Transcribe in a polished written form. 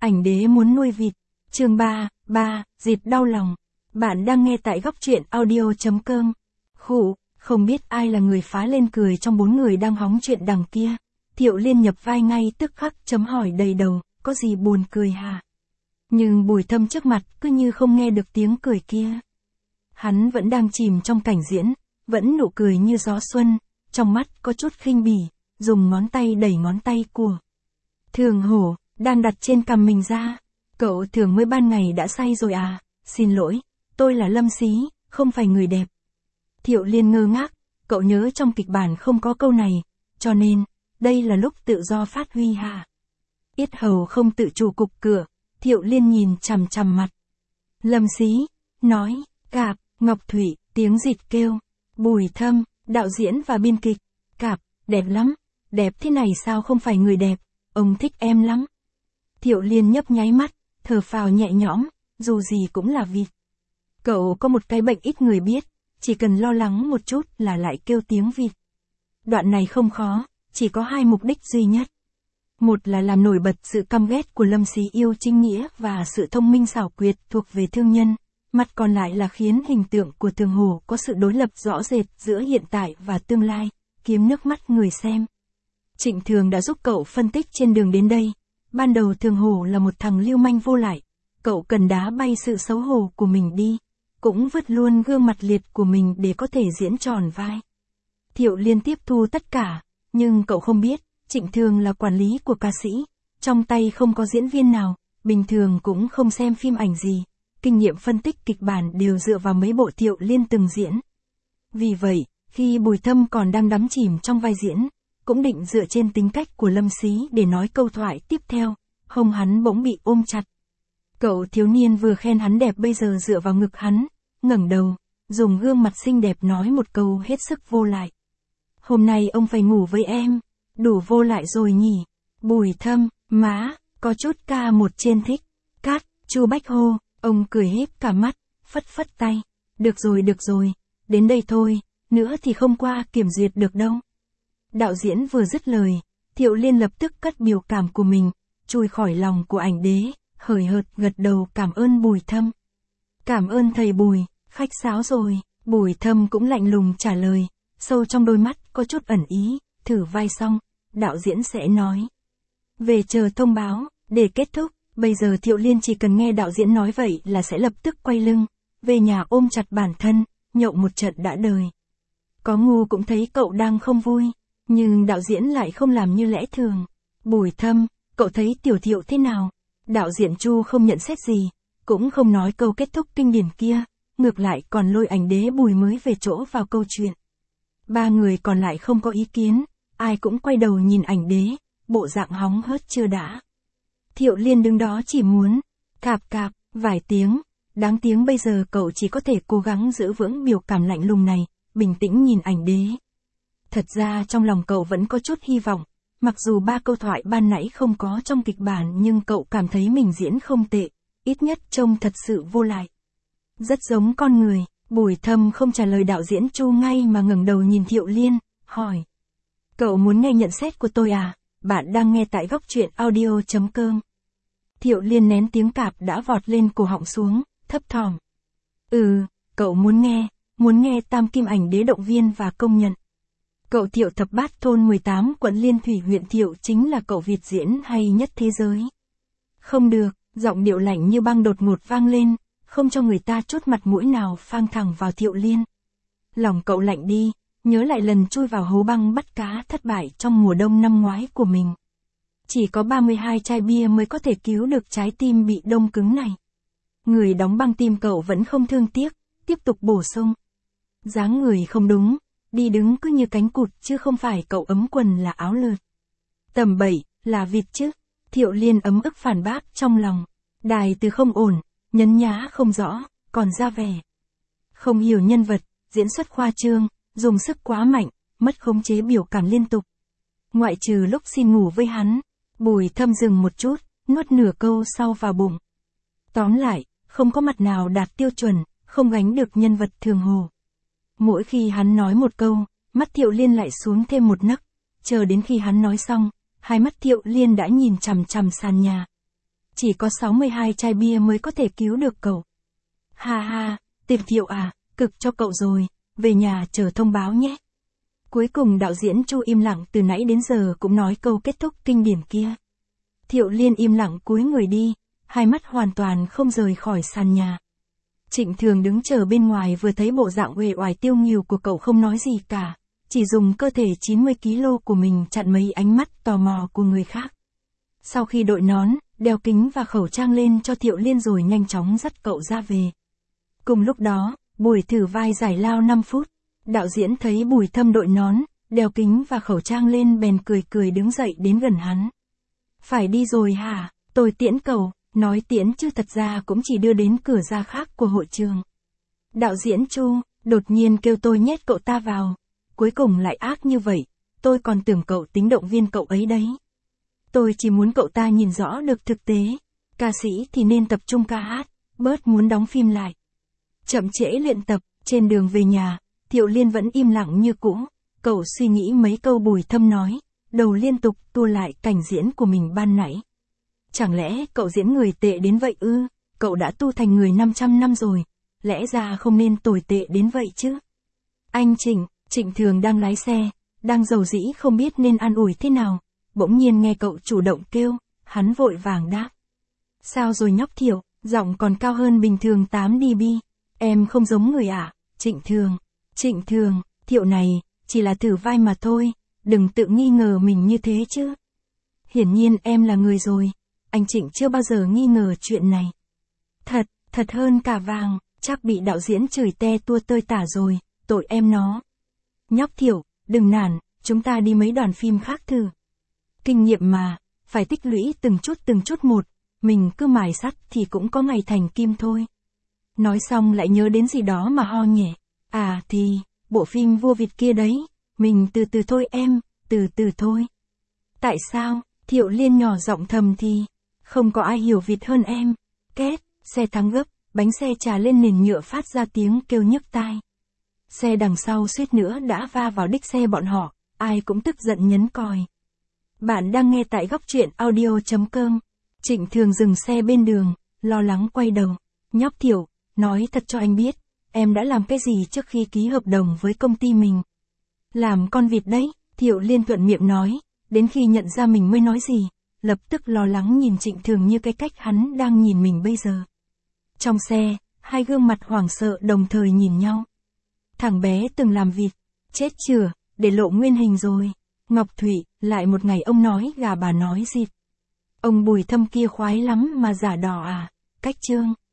Ảnh đế muốn nuôi vịt. Chương 3, dịp đau lòng. Bạn đang nghe tại góc truyện audio.com. Khụ, không biết ai là người phá lên cười trong bốn người đang hóng chuyện đằng kia. Thiệu Liên nhập vai ngay tức khắc chấm hỏi đầy đầu, có gì buồn cười hả? Nhưng Bùi Thâm trước mặt cứ như không nghe được tiếng cười kia. Hắn vẫn đang chìm trong cảnh diễn, vẫn nụ cười như gió xuân, trong mắt có chút khinh bỉ, dùng ngón tay đẩy ngón tay của Thường Hổ, đang đặt trên cằm mình ra. Cậu Thường mới ban ngày đã say rồi à? Xin lỗi, tôi là Lâm Xí, không phải người đẹp. Thiệu Liên ngơ ngác, cậu nhớ trong kịch bản không có câu này, cho nên, đây là lúc tự do phát huy hả? Yết hầu không tự chủ cục cửa, Thiệu Liên nhìn chằm chằm mặt Lâm Xí, nói, Cạp, Ngọc Thủy, tiếng dịt kêu, Bùi Thâm, đạo diễn và biên kịch, Cạp, đẹp lắm, đẹp thế này sao không phải người đẹp, ông thích em lắm. Thiệu Liên nhấp nháy mắt, thở phào nhẹ nhõm, dù gì cũng là vịt. Cậu có một cái bệnh ít người biết, chỉ cần lo lắng một chút là lại kêu tiếng vịt. Đoạn này không khó, chỉ có hai mục đích duy nhất. Một là làm nổi bật sự căm ghét của Lâm Xí yêu chính nghĩa và sự thông minh xảo quyệt thuộc về thương nhân, mặt còn lại là khiến hình tượng của Thường Hổ có sự đối lập rõ rệt giữa hiện tại và tương lai, kiếm nước mắt người xem. Trịnh Thường đã giúp cậu phân tích trên đường đến đây. Ban đầu Thường Hổ là một thằng lưu manh vô lại, cậu cần đá bay sự xấu hổ của mình đi, cũng vứt luôn gương mặt liệt của mình để có thể diễn tròn vai. Thiệu Liên tiếp thu tất cả, nhưng cậu không biết, Trịnh Thường là quản lý của ca sĩ, trong tay không có diễn viên nào, bình thường cũng không xem phim ảnh gì, kinh nghiệm phân tích kịch bản đều dựa vào mấy bộ Thiệu Liên từng diễn. Vì vậy, khi Bùi Thâm còn đang đắm chìm trong vai diễn, cũng định dựa trên tính cách của Lâm Xí để nói câu thoại tiếp theo, hông hắn bỗng bị ôm chặt. Cậu thiếu niên vừa khen hắn đẹp bây giờ dựa vào ngực hắn, ngẩng đầu, dùng gương mặt xinh đẹp nói một câu hết sức vô lại. Hôm nay ông phải ngủ với em, đủ vô lại rồi nhỉ. Bùi Thâm, má, có chút ca một trên thích. Cát, Chu Bách hô, ông cười híp cả mắt, phất phất tay. Được rồi, đến đây thôi, nữa thì không qua kiểm duyệt được đâu. Đạo diễn vừa dứt lời, Thiệu Liên lập tức cất biểu cảm của mình, chui khỏi lòng của ảnh đế, hời hợt gật đầu cảm ơn Bùi Thâm. Cảm ơn thầy Bùi, khách sáo rồi. Bùi Thâm cũng lạnh lùng trả lời, sâu trong đôi mắt có chút ẩn ý, thử vai xong, đạo diễn sẽ nói. Về chờ thông báo, để kết thúc, bây giờ Thiệu Liên chỉ cần nghe đạo diễn nói vậy là sẽ lập tức quay lưng, về nhà ôm chặt bản thân, nhậu một trận đã đời. Có ngu cũng thấy cậu đang không vui. Nhưng đạo diễn lại không làm như lẽ thường. Bùi Thâm, cậu thấy Tiểu Thiệu thế nào? Đạo diễn Chu không nhận xét gì, cũng không nói câu kết thúc kinh điển kia, ngược lại còn lôi ảnh đế Bùi mới về chỗ vào câu chuyện. Ba người còn lại không có ý kiến, ai cũng quay đầu nhìn ảnh đế, bộ dạng hóng hớt chưa đã. Thiệu Liên đứng đó chỉ muốn, cạp vài tiếng, đáng tiếng bây giờ cậu chỉ có thể cố gắng giữ vững biểu cảm lạnh lùng này, bình tĩnh nhìn ảnh đế. Thật ra trong lòng cậu vẫn có chút hy vọng, mặc dù ba câu thoại ban nãy không có trong kịch bản nhưng cậu cảm thấy mình diễn không tệ, ít nhất trông thật sự vô lại. Rất giống con người, Bùi Thâm không trả lời đạo diễn Chu ngay mà ngẩng đầu nhìn Thiệu Liên, hỏi. Cậu muốn nghe nhận xét của tôi à? Bạn đang nghe tại góc truyện audio.com. Thiệu Liên nén tiếng cạp đã vọt lên cổ họng xuống, thấp thỏm. Cậu muốn nghe Tam Kim ảnh đế động viên và công nhận. Cậu Thiệu thập bát thôn 18 quận Liên Thủy huyện Thiệu chính là cậu Việt diễn hay nhất thế giới. Không được, giọng điệu lạnh như băng đột ngột vang lên, không cho người ta chút mặt mũi nào phang thẳng vào Thiệu Liên. Lòng cậu lạnh đi, nhớ lại lần chui vào hố băng bắt cá thất bại trong mùa đông năm ngoái của mình. Chỉ có 32 chai bia mới có thể cứu được trái tim bị đông cứng này. Người đóng băng tim cậu vẫn không thương tiếc, tiếp tục bổ sung. Dáng người không đúng. Đi đứng cứ như cánh cụt chứ không phải cậu ấm quần là áo lượt. Tầm bậy, là vịt chứ. Thiệu Liên ấm ức phản bác trong lòng. Đài từ không ổn, nhấn nhá không rõ, còn ra vẻ. Không hiểu nhân vật, diễn xuất khoa trương, dùng sức quá mạnh, mất khống chế biểu cảm liên tục. Ngoại trừ lúc xin ngủ với hắn, Bùi Thâm dừng một chút, nuốt nửa câu sau vào bụng. Tóm lại, không có mặt nào đạt tiêu chuẩn, không gánh được nhân vật Thường Hổ. Mỗi khi hắn nói một câu, mắt Thiệu Liên lại xuống thêm một nấc, chờ đến khi hắn nói xong, hai mắt Thiệu Liên đã nhìn chằm chằm sàn nhà. chỉ có 62 chai bia mới có thể cứu được cậu. Ha ha, Tiệp Thiệu à, cực cho cậu rồi, về nhà chờ thông báo nhé. Cuối cùng đạo diễn Chu im lặng từ nãy đến giờ cũng nói câu kết thúc kinh điển kia. Thiệu Liên im lặng cúi người đi, hai mắt hoàn toàn không rời khỏi sàn nhà. Trịnh Thường đứng chờ bên ngoài vừa thấy bộ dạng uể oải tiêu nghỉu của cậu không nói gì cả, chỉ dùng cơ thể 90 kg của mình chặn mấy ánh mắt tò mò của người khác. Sau khi đội nón, đeo kính và khẩu trang lên cho Thiệu Liên rồi nhanh chóng dắt cậu ra về. Cùng lúc đó, buổi thử vai giải lao 5 phút, đạo diễn thấy Bùi Thâm đội nón, đeo kính và khẩu trang lên bèn cười cười đứng dậy đến gần hắn. Phải đi rồi hả, tôi tiễn cậu, nói tiễn chứ thật ra cũng chỉ đưa đến cửa ra khác của hội trường. Đạo diễn Chu, đột nhiên kêu tôi nhét cậu ta vào, cuối cùng lại ác như vậy, tôi còn tưởng cậu tính động viên cậu ấy đấy. Tôi chỉ muốn cậu ta nhìn rõ được thực tế, ca sĩ thì nên tập trung ca hát, bớt muốn đóng phim lại. Chậm trễ luyện tập, trên đường về nhà, Thiệu Liên vẫn im lặng như cũ, cậu suy nghĩ mấy câu Bùi Thâm nói, đầu liên tục tua lại cảnh diễn của mình ban nãy. Chẳng lẽ cậu diễn người tệ đến vậy ư, cậu đã tu thành người 500 năm rồi, lẽ ra không nên tồi tệ đến vậy chứ. Anh Trịnh Thường đang lái xe, đang dầu dĩ không biết nên an ủi thế nào, bỗng nhiên nghe cậu chủ động kêu, hắn vội vàng đáp. Sao rồi nhóc Thiệu, giọng còn cao hơn bình thường 8 dB, em không giống người à, Trịnh Thường, Thiệu này, chỉ là thử vai mà thôi, đừng tự nghi ngờ mình như thế chứ. Hiển nhiên em là người rồi, anh Trịnh chưa bao giờ nghi ngờ chuyện này. Thật hơn cả vàng, chắc bị đạo diễn chửi te tua tơi tả rồi, tội em nó. Nhóc Thiệu, đừng nản, chúng ta đi mấy đoàn phim khác thử. Kinh nghiệm mà, phải tích lũy từng chút một, mình cứ mài sắt thì cũng có ngày thành kim thôi. Nói xong lại nhớ đến gì đó mà ho nhẹ. À thì, bộ phim Vua Vịt kia đấy, mình từ từ thôi em, từ từ thôi. Tại sao, Thiệu Liên nhỏ giọng thầm thì, không có ai hiểu vịt hơn em. Két, xe thắng gấp, bánh xe trà lên nền nhựa phát ra tiếng kêu nhức tai. Xe đằng sau suýt nữa đã va vào đích xe bọn họ, ai cũng tức giận nhấn còi. Bạn đang nghe tại góc truyện audio.com. Trịnh Thường dừng xe bên đường, lo lắng quay đầu. Nhóc Thiệu, nói thật cho anh biết, em đã làm cái gì trước khi ký hợp đồng với công ty mình? Làm con vịt đấy, Thiệu Liên thuận miệng nói, đến khi nhận ra mình mới nói gì, lập tức lo lắng nhìn Trịnh Thường như cái cách hắn đang nhìn mình bây giờ. Trong xe, hai gương mặt hoảng sợ đồng thời nhìn nhau. Thằng bé từng làm vịt, chết chửa, để lộ nguyên hình rồi. Ngọc Thụy, lại một ngày ông nói gà bà nói vịt. Ông Bùi Thâm kia khoái lắm mà giả đò à, cách chương.